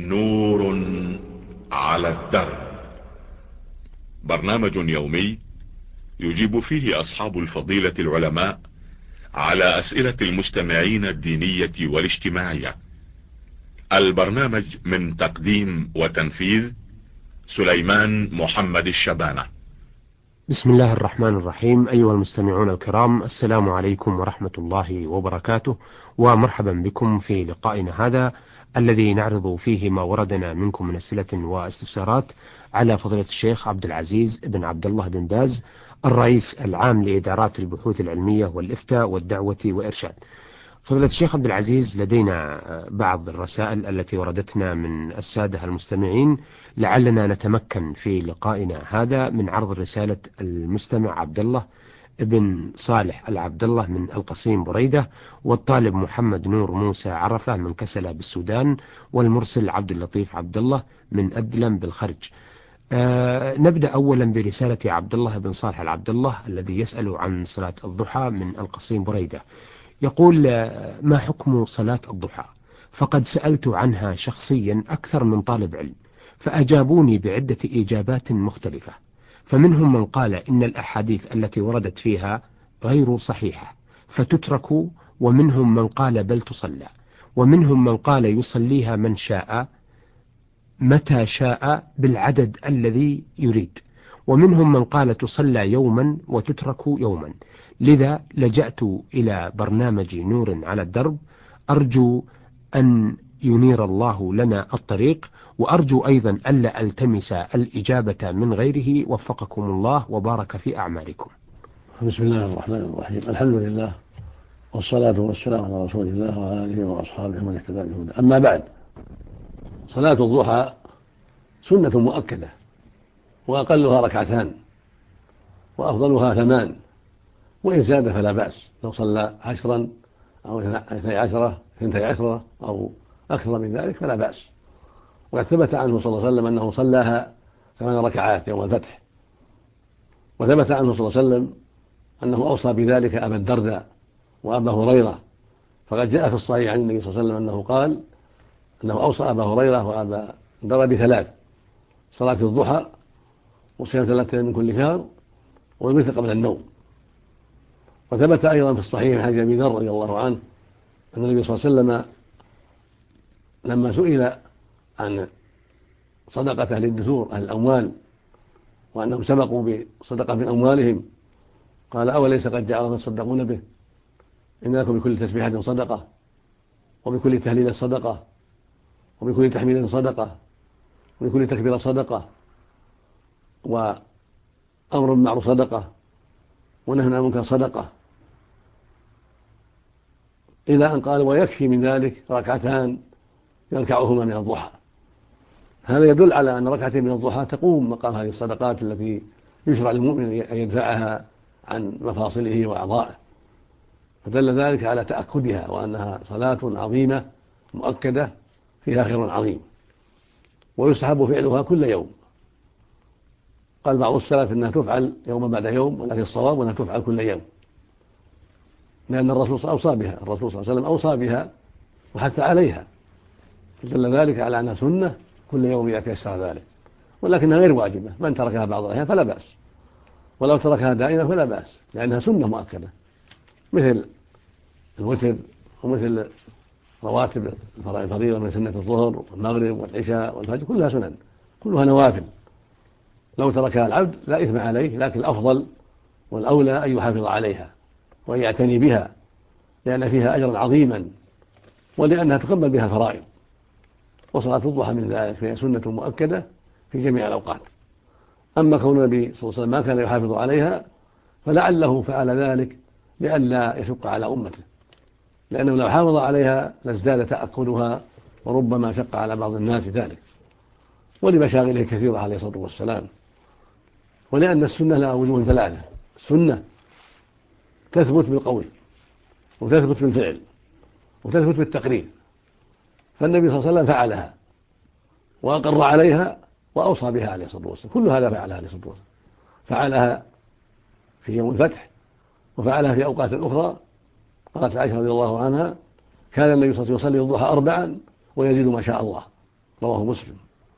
نور على الدرب. برنامج يومي يجيب فيه أصحاب الفضيلة العلماء على أسئلة المستمعين الدينية والاجتماعية. البرنامج من تقديم وتنفيذ سليمان محمد الشبانة. بسم الله الرحمن الرحيم. أيها المستمعون الكرام، السلام عليكم ورحمة الله وبركاته، ومرحبا بكم في لقائنا هذا الذي نعرض فيه ما وردنا منكم من أسئلة واستفسارات على فضيلة الشيخ عبد العزيز بن عبد الله بن باز، الرئيس العام لإدارات البحوث العلمية والإفتاء والدعوة وإرشاد. فضيلة الشيخ عبد العزيز، لدينا بعض الرسائل التي وردتنا من السادة المستمعين، لعلنا نتمكن في لقائنا هذا من عرض رسالة المستمع عبد الله ابن صالح العبد الله من القصيم بريدة، والطالب محمد نور موسى عرفة من كسلة بالسودان، والمرسل عبد اللطيف عبد الله من أدلم بالخرج. نبدأ أولا برسالة عبد الله بن صالح العبد الله الذي يسأل عن صلاة الضحى من القصيم بريدة. يقول: ما حكم صلاة الضحى؟ فقد سألت عنها شخصيا أكثر من طالب علم، فأجابوني بعدة إجابات مختلفة، فمنهم من قال إن الأحاديث التي وردت فيها غير صحيحة فتترك، ومنهم من قال بل تصلى، ومنهم من قال يصليها من شاء متى شاء بالعدد الذي يريد، ومنهم من قال تصلى يوما وتترك يوما. لذا لجأت إلى برنامج نور على الدرب، أرجو أن ينير الله لنا الطريق، وأرجو أيضا ألا ألتمس الإجابة من غيره، وفقكم الله وبارك في أعمالكم. بسم الله الرحمن الرحيم. الحمد لله، والصلاة والسلام على رسول الله وعلى آله وأصحابه من اهتدى بهداه. أما بعد، صلاة الضحى سنة مؤكدة، وأقلها ركعتان، وأفضلها 8، وإن زاد فلا بأس، لو صلى 10 أو 12 أو أكثر من ذلك فلا بأس. وقد ثبت عنه صلى الله عليه وسلم أنه صلاها 8 ركعات يوم الفتح، وثبت عنه صلى الله عليه وسلم أنه أوصى بذلك أبا الدرداء وأبا هريرة. فقد جاء في الصحيح عن النبي صلى الله عليه وسلم أنه قال أنه أوصى أبا هريرة وأبا الدرداء ب3: صلاة الضحى، وصيام 3 من كل شهر، والوتر قبل النوم. وثبت أيضا في الصحيح عن أبي ذر رضي الله عنه أن النبي صلى الله عليه وسلم لما سئل عن صدقة أهل الدثور أهل الأموال، وأنهم سبقوا بصدقة من أموالهم، قال: أوليس قد جعل ما تصدقون به؟ إن لكم بكل تسبيحة صدقة، وبكل تهليل صدقة، وبكل تحميل صدقة، وبكل تكبير صدقة، وأمر بالمعروف صدقة، ونهي عن المنكر صدقة، إلى أن قال: ويكفي من ذلك 2 يركعهما من الضحى. هذا يدل على أن 2 من الضحى تقوم مقام هذه الصدقات التي يشرع للمؤمن أن يدفعها عن مفاصله وأعضائه، فدل ذلك على تأكدها، وأنها صلاة عظيمة مؤكدة فيها خير عظيم، ويستحب فعلها كل يوم. قال بعض السلف إنها تفعل يوم بعد يوم، ولكن الصواب أنها تفعل كل يوم، لأن الرسول صلى الله عليه وسلم أوصى بها وحث عليها، فدل ذلك على أنها سنة كل يوم يتيسر ذلك، ولكنها غير واجبة. من تركها بعض الأحيان فلا بأس، ولو تركها دائما فلا بأس، لأنها سنة مؤكدة، مثل الوتر، ومثل رواتب الفريضة من سنة الظهر والمغرب والعشاء والفجر، كلها سنن، كلها نوافل. لو تركها العبد لا إثم عليه، لكن الأفضل والأولى أن يحافظ عليها وأن يعتني بها، لأن فيها أجرا عظيما، ولأنها تكمل بها الفرائض. وصلاة الضحى من ذلك، فهي سنة مؤكدة في جميع الأوقات. أما كون النبي صلى الله عليه وسلم ما كان يحافظ عليها، فلعله فعل ذلك لئلا يشق على أمته، لأنه لو حافظ عليها لازداد تأكدها، وربما شق على بعض الناس ذلك، ولمشاغله كثيرة عليه الصلاة والسلام. ولأن السنة لها وجوه 3: السنة تثبت بالقول، وتثبت بالفعل، وتثبت بالتقرير. فالنبي صلى الله عليه وسلم فعلها وأقر عليها وأوصى بها عليه الصلاة والسلام، كل هذا فعلها عليه الصلاة والسلام، فعلها في يوم الفتح، وفعلها في أوقات أخرى. قالت عائشة رضي الله عنها: كان النبي صلى الله عليه وسلم يصلي الضحى 4 ويزيد ما شاء الله. رواه مسلم.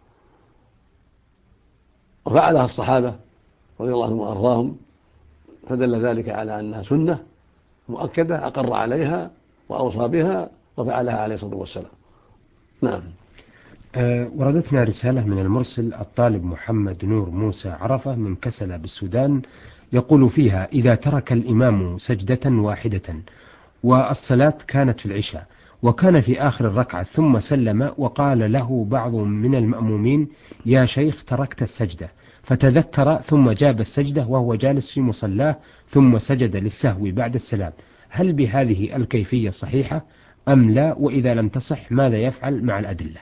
وفعلها الصحابة رضي الله عنهم وأرضاهم، فدل ذلك على أنها سنة مؤكدة أقر عليها وأوصى بها وفعلها عليه الصلاة والسلام. نعم. وردتنا رسالة من المرسل الطالب محمد نور موسى عرفة من كسلة بالسودان، يقول فيها: إذا ترك الإمام سجدة واحدة والصلاة كانت في العشاء وكان في آخر الركعة ثم سلم وقال له بعض من المأمومين: يا شيخ تركت السجدة، فتذكر ثم جاب السجدة وهو جالس في مصلاه ثم سجد للسهو بعد السلام، هل بهذه الكيفية صحيحة أم لا؟ وإذا لم تصح ماذا يفعل مع الأدلة؟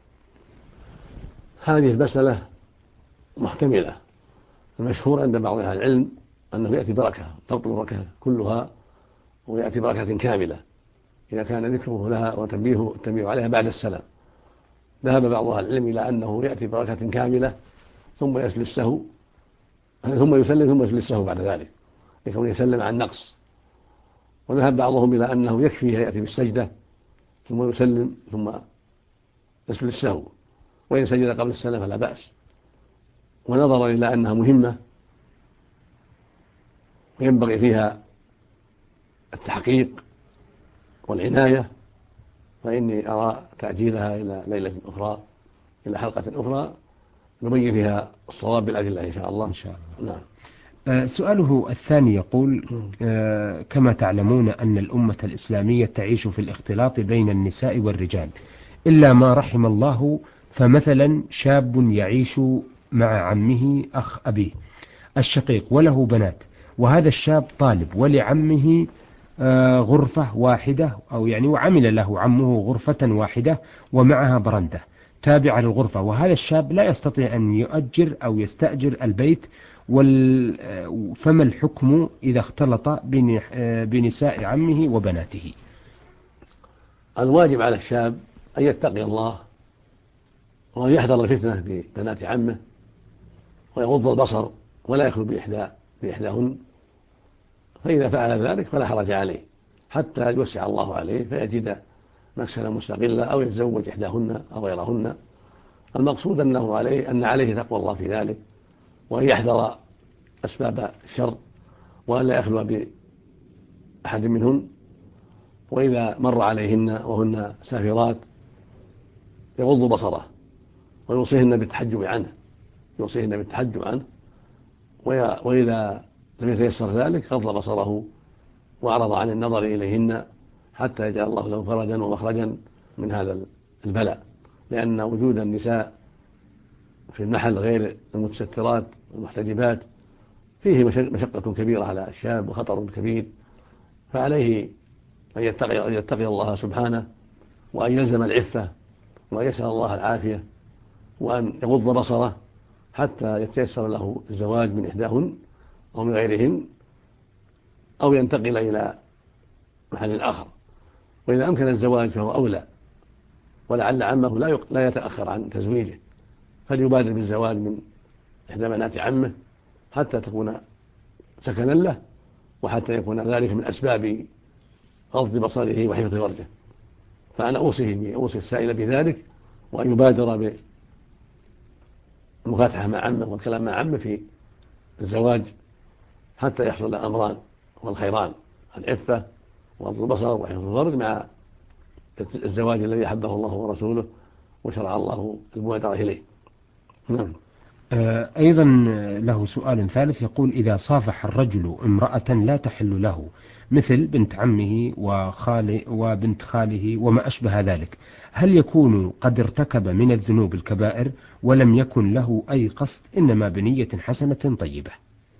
هذه المسألة محتملة. المشهور عند بعض أهل العلم أنه يأتي بركة تبطل الركعة كلها ويأتي بركة كاملة إذا كان ذكره لها والتنبيه عليها بعد السلام. ذهب بعض أهل العلم إلى أنه يأتي بركة كاملة ثم يسجد السهو، ثم يسلم ثم يسجد السهو بعد ذلك لكونه يسلم عن نقص. وذهب بعضهم إلى أنه يكفي يأتي بالسجدة ثم يسلم ثم يسجد السهو، وإن سجد قبل السلام فلا بأس. ونظر إلى أنها مهمة وينبغي فيها التحقيق والعناية، فإني أرى تعجيلها إلى ليلة أخرى، إلى حلقة أخرى نبين فيها الصواب بالأدلة إن شاء الله. إن شاء الله. نعم. سؤاله الثاني يقول: كما تعلمون أن الأمة الإسلامية تعيش في الاختلاط بين النساء والرجال إلا ما رحم الله، فمثلا شاب يعيش مع عمه أخ أبيه الشقيق وله بنات، وهذا الشاب طالب ولعمه غرفة واحدة، أو يعني وعمل له عمه غرفة واحدة ومعها برندة تابعة للغرفة، وهذا الشاب لا يستطيع أن يؤجر أو يستأجر البيت، فما الحكم إذا اختلط بنساء عمه وبناته؟ الواجب على الشاب أن يتقي الله وأن يحذر الفتنة ببنات عمه ويغض البصر ولا يخلو بإحداهن، فإذا فعل ذلك فلا حرج عليه حتى يوسع الله عليه فيجد مسكنا مستقلا أو يتزوج إحداهن أو غيرهن. المقصود أن عليه تقوى الله في ذلك، وأن يحذر أسباب الشر وأن لا يخلو بأحد منهن، وإذا مر عليهن وهن سافرات يغض بصره ويوصيهن بالتحجب عنه، وإذا لم يتيسر ذلك غض بصره وأعرض عن النظر إليهن حتى يجعل الله له فرجا ومخرجا من هذا البلاء، لأن وجود النساء في المحل غير المتسترات والمحتجبات فيه مشقة كبيرة على الشاب وخطر كبير، فعليه أن يتقي الله سبحانه وأن يلزم العفة وأن يسأل الله العافية وأن يغض بصره حتى يتيسر له الزواج من إحداهن أو من غيرهن أو ينتقل إلى محل آخر. وإذا أمكن الزواج فهو أولى، ولعل عمه لا يتأخر عن تزويجه، فليبادر بالزواج من إحدى بنات عمه حتى تكون سكنا له وحتى يكون ذلك من أسباب غض بصره وحفظ فرجه. فأنا أوصي السائل بذلك وأن يبادر بالمفاتحة مع عمه والكلام مع عمه في الزواج حتى يحصل له أمران والخيران: العفة وغض البصر وحفظ الفرج مع الزواج الذي أحبه الله ورسوله وشرع الله المبادرة إليه. نعم. أيضا له سؤال ثالث يقول: إذا صافح الرجل امرأة لا تحل له مثل بنت عمه وبنت خاله وما أشبه ذلك، هل يكون قد ارتكب من الذنوب الكبائر ولم يكن له أي قصد إنما بنية حسنة طيبة؟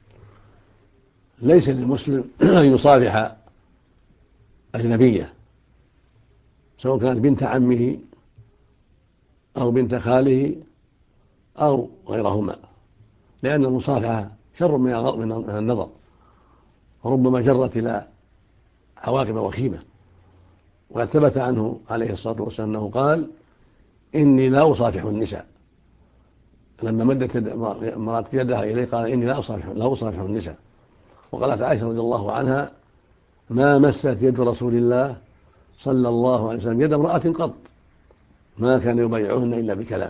ليس للمسلم أن يصافح أجنبية سواء كانت بنت عمه أو بنت خاله أو غيرهما، لأن المصافحة شر من النظر وربما جرت إلى عواقب وخيمة. وقد ثبت عنه عليه الصلاة والسلام أنه قال: إني لا أصافح النساء. لما مدت امرأة يدها إليه قال: إني لا أصافح النساء. وقالت عائشة رضي الله عنها: ما مست يد رسول الله صلى الله عليه وسلم يد امرأة قط ما كان يبايعهن إلا بكلام.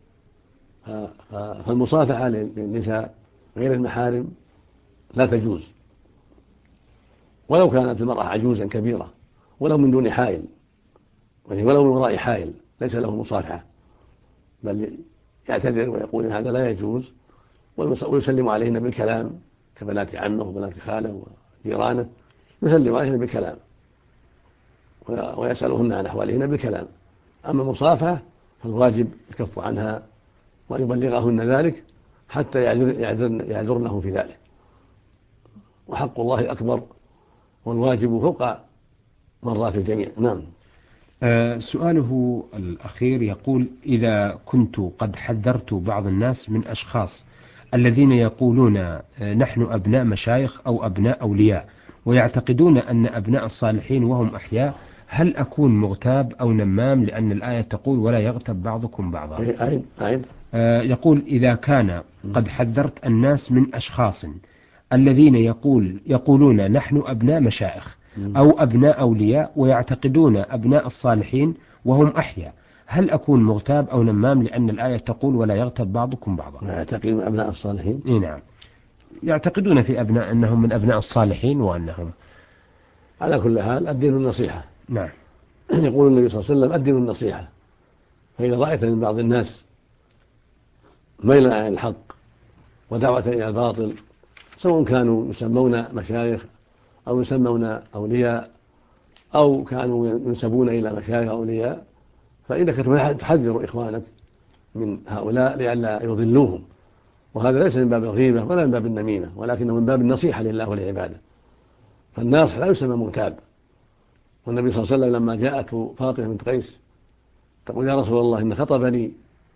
فالمصافحة للنساء غير المحارم لا تجوز، ولو كانت المرأة عجوزا كبيرة، ولو من دون حائل، ولو من وراء حائل ليس له مصافحة، بل يعتذر ويقول إن هذا لا يجوز، ويسلم عليهن بالكلام كبنات عمه وبنات خاله وجيرانه، يسلم عليهن بالكلام ويسألهن عن أحوالهن بالكلام. أما المصافحة فالواجب الكف عنها ويبلغهن ذلك حتى يعذرنه في ذلك، وحق الله أكبر والواجب فوق مرات الجميع. نعم. سؤاله الأخير يقول: إذا كنت قد حذرت بعض الناس من أشخاص الذين يقولون نحن أبناء مشايخ أو أبناء أولياء ويعتقدون أن أبناء الصالحين وهم أحياء، هل أكون مغتاب أو نمام؟ لأن الآية تقول ولا يغتب بعضكم بعضا. يقول: إذا كان قد حذرت الناس من أشخاص الذين يقولون نحن أبناء مشايخ أو أبناء أولياء ويعتقدون أبناء الصالحين وهم أحياء، هل أكون مغتاب أو نمام؟ لأن الآية تقول ولا يغتب بعضكم بعضا. يعتقدون أبناء الصالحين؟ نعم، يعتقدون في أبناء أنهم من أبناء الصالحين وأنهم على كل حال الدين النصيحة. نعم. يقول النبي صلى الله عليه وسلم الدين النصيحة، فإذا رأيت من بعض الناس ميلا عن الحق ودعوة إلى الباطل، سواء كانوا يسمون مشايخ أو يسمون أولياء أو كانوا ينسبون إلى مشايخ أولياء، فإنك تحذر إخوانك من هؤلاء لئلا يضلوهم، وهذا ليس من باب الغيبة ولا من باب النميمة، ولكنه من باب النصيحة لله ولعباده. فالناصح لا يسمى مغتاب. والنبي صلى الله عليه وسلم لما جاءته فاطمة بنت قيس تقول يا رسول الله إن خطبني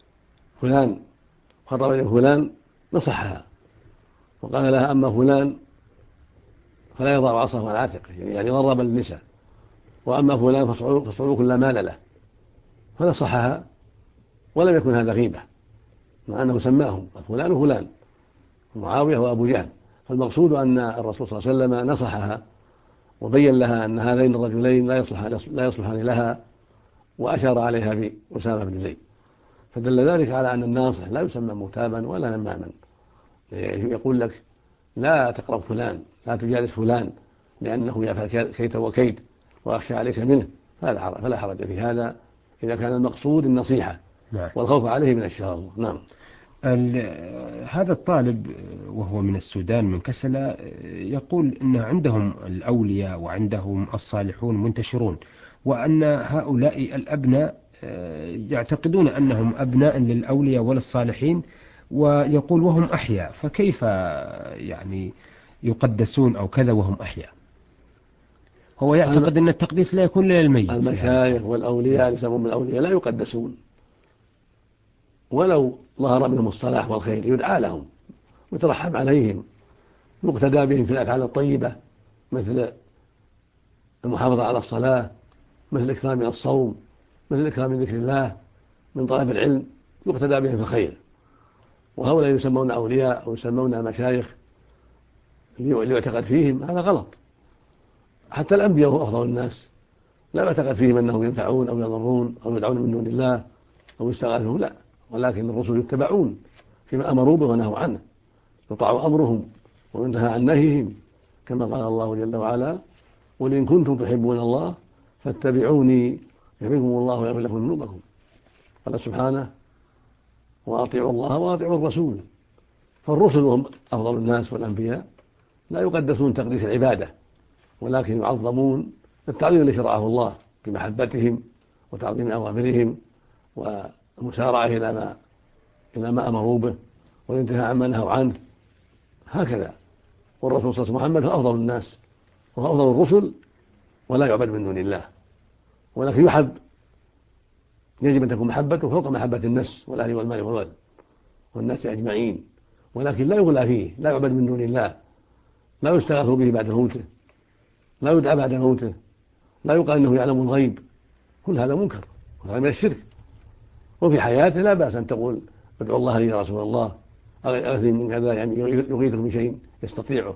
فلان نصحها وقال لها أما فلان فلا يضع عصاه عن عاتقه، يعني ضرب النساء، وأما فلان فاصعدوا كل مال له، فنصحها ولم يكن هذا غيبة، مع أنه سماهم فلان وفلان معاوية وأبو جهل. فالمقصود أن الرسول صلى الله عليه وسلم نصحها وبين لها أن هذين الرجلين لا يصلحان لها، وأشار عليها بأسامة بن زيد، فدل ذلك على أن الناصح لا يسمى مغتابا ولا نماما. يقول لك لا تقرب فلان، لا تجالس فلان لأنه يفعل كيت وكيت وأخشى عليك منه، فلا حرج في هذا إذا كان المقصود النصيحة والخوف عليه من الشر. نعم. هذا الطالب وهو من السودان من كسلة يقول إن عندهم الأولياء وعندهم الصالحون منتشرون، وأن هؤلاء الأبناء يعتقدون أنهم أبناء للأولياء وللصالحين، ويقول وهم أحياء، فكيف يعني يقدسون أو كذا وهم أحياء؟ هو يعتقد أن التقديس لا يكون للميت. المشايخ والأولياء يسمون بالأولياء لا يقدسون، ولو ظهر منهم الصلاح والخير يدعى لهم ويترحم عليهم، يقتدى بهم في الأفعال الطيبة مثل المحافظة على الصلاة، مثل الإكثار من الصوم، مثل الإكثار من ذكر الله، من طلب العلم، يقتدى بهم في الخير. وهؤلاء يسمون أولياء أو يسمون مشايخ اللي يعتقد فيهم هذا غلط. حتى الأنبياء هم أفضل الناس لا يعتقد فيهم أنهم ينفعون أو يضرون أو يدعون من دون الله أو يستغاثون، لا، ولكن الرسل يتبعون فيما أمروا به ونهوا عنه، يطاع أمرهم وينتهى عن نهيهم، كما قال الله جل وعلا قل إن كنتم تحبون الله فاتبعوني يحببكم الله ويغفر لكم ذنوبكم. قال سبحانه وأطيعوا الله وأطيعوا الرسول. فالرسل هم أفضل الناس والأنبياء لا يقدسون تقديس العبادة، ولكن يعظمون التعظيم الذي شرعه الله بمحبتهم وتعظيم أوامرهم والمسارعة إلى ما أمروا به والانتهاء عما نهوا عنه، هكذا. والرسول صلى الله عليه وسلم محمد هو أفضل الناس وهو أفضل الرسل ولا يعبد من دون الله، ولكن يحب، يجب أن تكون محبته فوق محبة النفس والأهل والمال والولد والناس أجمعين، ولكن لا يغلى فيه، لا يعبد من دون الله، لا يستغاث به بعد موته، لا يدعى بعد موته، لا يقال إنه يعلم الغيب، كل هذا منكر وهذا من الشرك. وفي حياته لا بأس أن تقول ادعو الله لي يا رسول الله، أغثني من كذا، يعني يغيثك بشيء يستطيعه،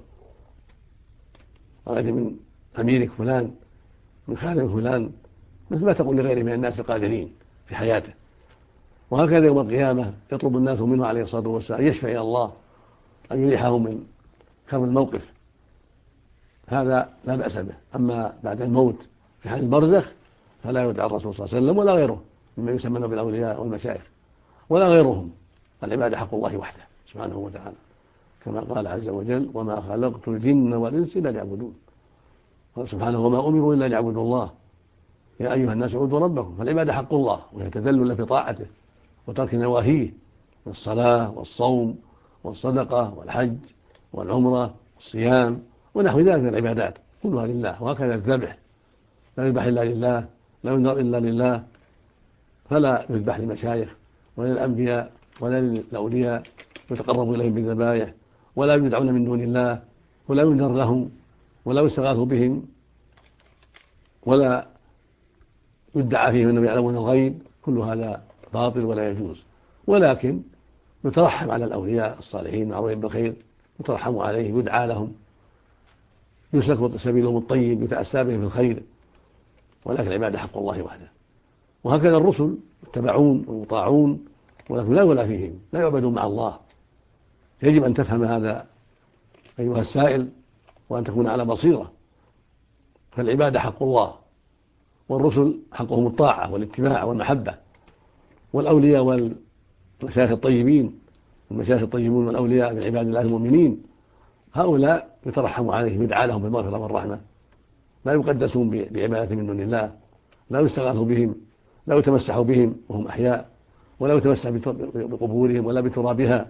أغثني من أميرك فلان، من خادم فلان، مثل ما تقول لغيره من الناس القادرين، في حياته. وهكذا يوم القيامة يطلب الناس منه عليه الصلاة والسلام يشفع إلى الله أن يريحه من كرب الموقف، هذا لا بأس به. أما بعد الموت في حال البرزخ فلا يدعى الرسول صلى الله عليه وسلم ولا غيره مما يسمونه بالأولياء والمشايخ ولا غيرهم. العبادة حق الله وحده سبحانه وتعالى، كما قال عز وجل: وما خلقت الجن والإنس إلا ليعبدون. قال سبحانه: وما أمروا إلا ليعبدوا الله يا أيها الناس اعبدوا ربكم. فالعبادة حق الله، وهي تذلل في طاعته وترك نواهيه من الصلاة والصوم والصدقة والحج والعمرة والصيام ونحو ذلك من العبادات كلها لله. وهكذا الذبح لا يذبح إلا لله، لا ينذر إلا لله، فلا يذبح لمشايخ ولا للأنبياء ولا للأولياء يتقرب إليهم بالذبائح، ولا يدعون من دون الله، ولا ينذر لهم، ولا يستغاث بهم، ولا يدعى فيهم أنهم يعلمون الغيب. كل هذا باطل ولا يجوز. ولكن يترحم على الأولياء الصالحين معروفين بالخير، يترحم عليه، يدعى لهم، يسلك سبيلهم الطيب، يتأسى بهم في الخير، ولكن العبادة حق الله وحده. وهكذا الرسل يتبعون ويطاعون، ولكن لا ولا فيهم، لا يعبدون مع الله. يجب أن تفهم هذا أيها السائل، وأن تكون على بصيرة. فالعبادة حق الله، والرسل حقهم الطاعة والاتباع والمحبة، والأولياء والمشايخ الطيبين، المشايخ الطيبون والأولياء من عباد الله المؤمنين، هؤلاء يترحم عليهم، يدعى لهم بالمغفرة والرحمة، لا يقدسون بعبادة من دون الله، لا يستغاث بهم، لا يتمسح بهم وهم أحياء، ولا يتمسح بقبورهم ولا بترابها،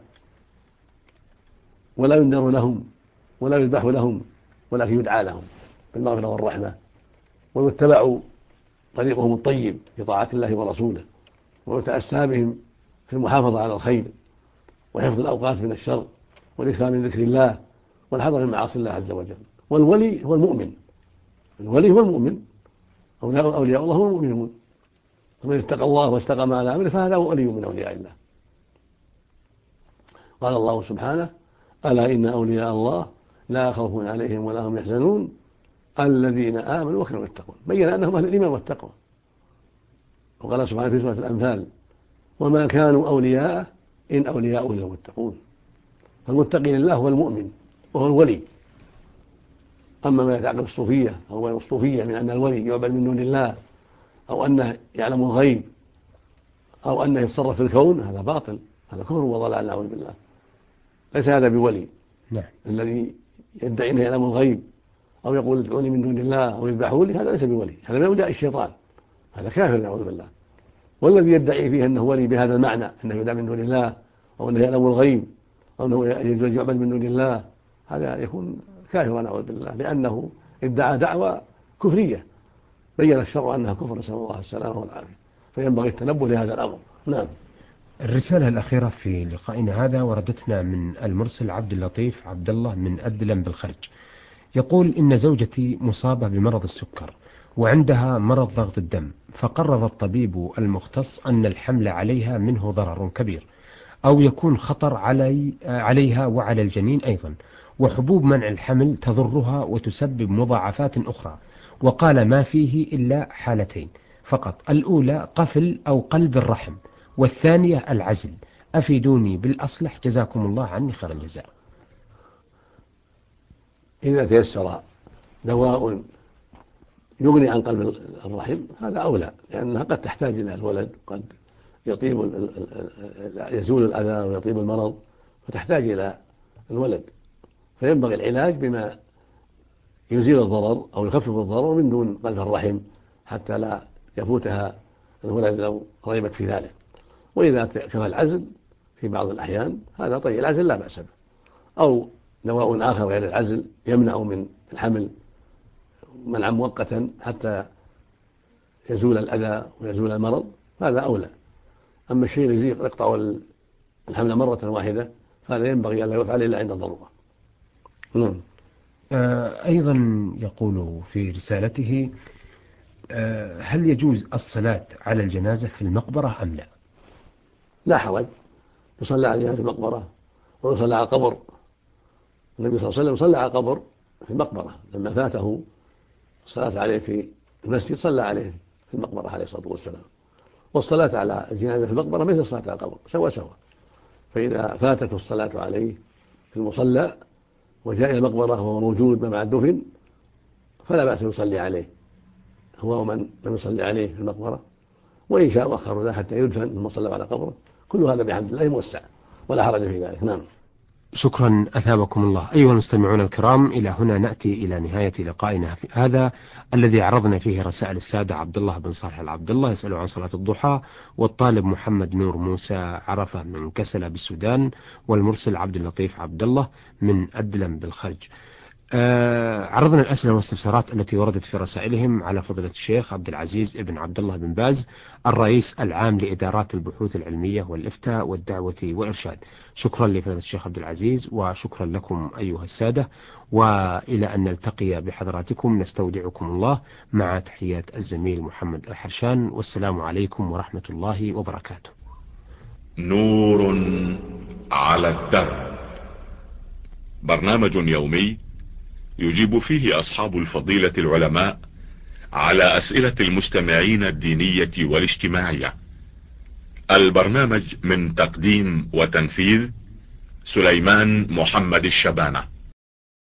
ولا ينذر لهم ولا يذبح لهم، ولكن يدعى لهم بالمغفرة والرحمة، ويتبع طريقهم الطيب في طاعة الله ورسوله، ويتأسى بهم في المحافظة على الخير وحفظ الأوقات من الشر والإكثار من ذكر الله والحذر من معاصي الله عز وجل. والولي هو المؤمن، الولي هو المؤمن، أولياء الله هم المؤمنون، ومن اتقى الله واستقام على أمره فهذا هو ولي من أولياء الله. قال الله سبحانه: ألا إن أولياء الله لا خوف عليهم ولا هم يحزنون الذين آمنوا وكانوا يتقون. بين أنهم أهل الإيمان والتقوى. وقال سبحانه في سورة الأنفال: وما كانوا أولياء إن أولياء إلا المتقون. فالمتقي لله هو المؤمن وهو الولي. أما ما يتعقب الصوفية أو الصوفية من أن الولي يعبد من دون الله، أو أنه يعلم الغيب، أو أنه يتصرف في الكون، هذا باطل، هذا كفر وضلال نعوذ بالله. ليس هذا بولي. نعم. الذي يدعي أنه يعلم الغيب أو يقول ادعوني من دون الله أو يذبحوا لي، هذا ليس بولي، هذا من أولياء الشيطان، هذا كافر نعوذ بالله. والذي يدعي فيه أنه ولي بهذا المعنى، أنه يدعى من دون الله، أو أنه يعلم الغيب، أو أنه يعبد من دون الله، هذا يكون كافرا نعوذ بالله، لأنه ادعى دعوى كفرية بين الشرع أنها كفر، نسأل الله السلامة والعافية. فينبغي التنبه لهذا الأمر. نعم. الرسالة الأخيرة في لقائنا هذا وردتنا من المرسل عبد اللطيف عبد الله من أدلم بالخرج. يقول: إن زوجتي مصابة بمرض السكر وعندها مرض ضغط الدم، فقرر الطبيب المختص أن الحمل عليها منه ضرر كبير، أو يكون خطر عليها وعلى الجنين أيضا، وحبوب منع الحمل تضرها وتسبب مضاعفات أخرى. وقال ما فيه إلا حالتين فقط: الأولى قفل أو قلب الرحم، والثانية العزل. أفيدوني بالأصلح جزاكم الله عني خير الجزاء. إذا تيسر دواء يغني عن قلب الرحم هذا أولى، لأنها قد تحتاج إلى الولد، قد يزول الأذى ويطيب المرض فتحتاج إلى الولد، فينبغي العلاج بما يزيل الضرر أو يخفف الضرر من دون قلب الرحم حتى لا يفوتها الولد لو رغبت في ذلك. وإذا كفى العزل في بعض الأحيان هذا طيب، العزل لا بأس به، أو دواء آخر غير العزل يمنع من الحمل منعا مؤقتا حتى يزول الأذى ويزول المرض، هذا أولى. أما الشيء الذي يقطع الحمل مرة واحدة فهذا ينبغي أن لا يفعل إلا عند الضرورة. أيضا يقول في رسالته: هل يجوز الصلاة على الجنازة في المقبرة أم لا؟ لا حرج، يصلى عليها في المقبرة ويصلى على القبر. النبي صلى الله عليه وسلم صلى على القبر في المقبرة لما فاته الصلاة عليه في المسجد، صلى عليه في المقبرة عليه الصلاة والسلام. والصلاة على الجنازة في المقبرة مثل الصلاة على القبر سوا. فإذا فاتته الصلاة عليه في المصلى وجاء إلى المقبرة وهو موجود ما بعد دفن فلا بأس يصلي عليه هو ومن لم يصلي عليه في المقبرة، وإن شاء أخر ذا حتى يدفن ثم صلى على قبره. كل هذا بحمد الله موسع ولا حرج في ذلك. نعم. شكرا أثابكم الله. أيها المستمعون الكرام، إلى هنا نأتي إلى نهاية لقائنا في هذا الذي عرضنا فيه رسائل السادة عبد الله بن صالح العبد الله يسأل عن صلاة الضحى، والطالب محمد نور موسى عرفة من كسلة بالسودان، والمرسل عبد اللطيف عبد الله من أدلم بالخرج. عرضنا الأسئلة والاستفسارات التي وردت في رسائلهم على فضيلة الشيخ عبد العزيز ابن عبد الله بن باز الرئيس العام لإدارات البحوث العلمية والإفتاء والدعوة والإرشاد. شكرا لفضيلة الشيخ عبد العزيز، وشكرا لكم أيها السادة، وإلى أن نلتقي بحضراتكم نستودعكم الله مع تحيات الزميل محمد الحرشان، والسلام عليكم ورحمة الله وبركاته. نور على الدرب، برنامج يومي يجيب فيه أصحاب الفضيلة العلماء على أسئلة المستمعين الدينية والاجتماعية. البرنامج من تقديم وتنفيذ سليمان محمد الشبانة.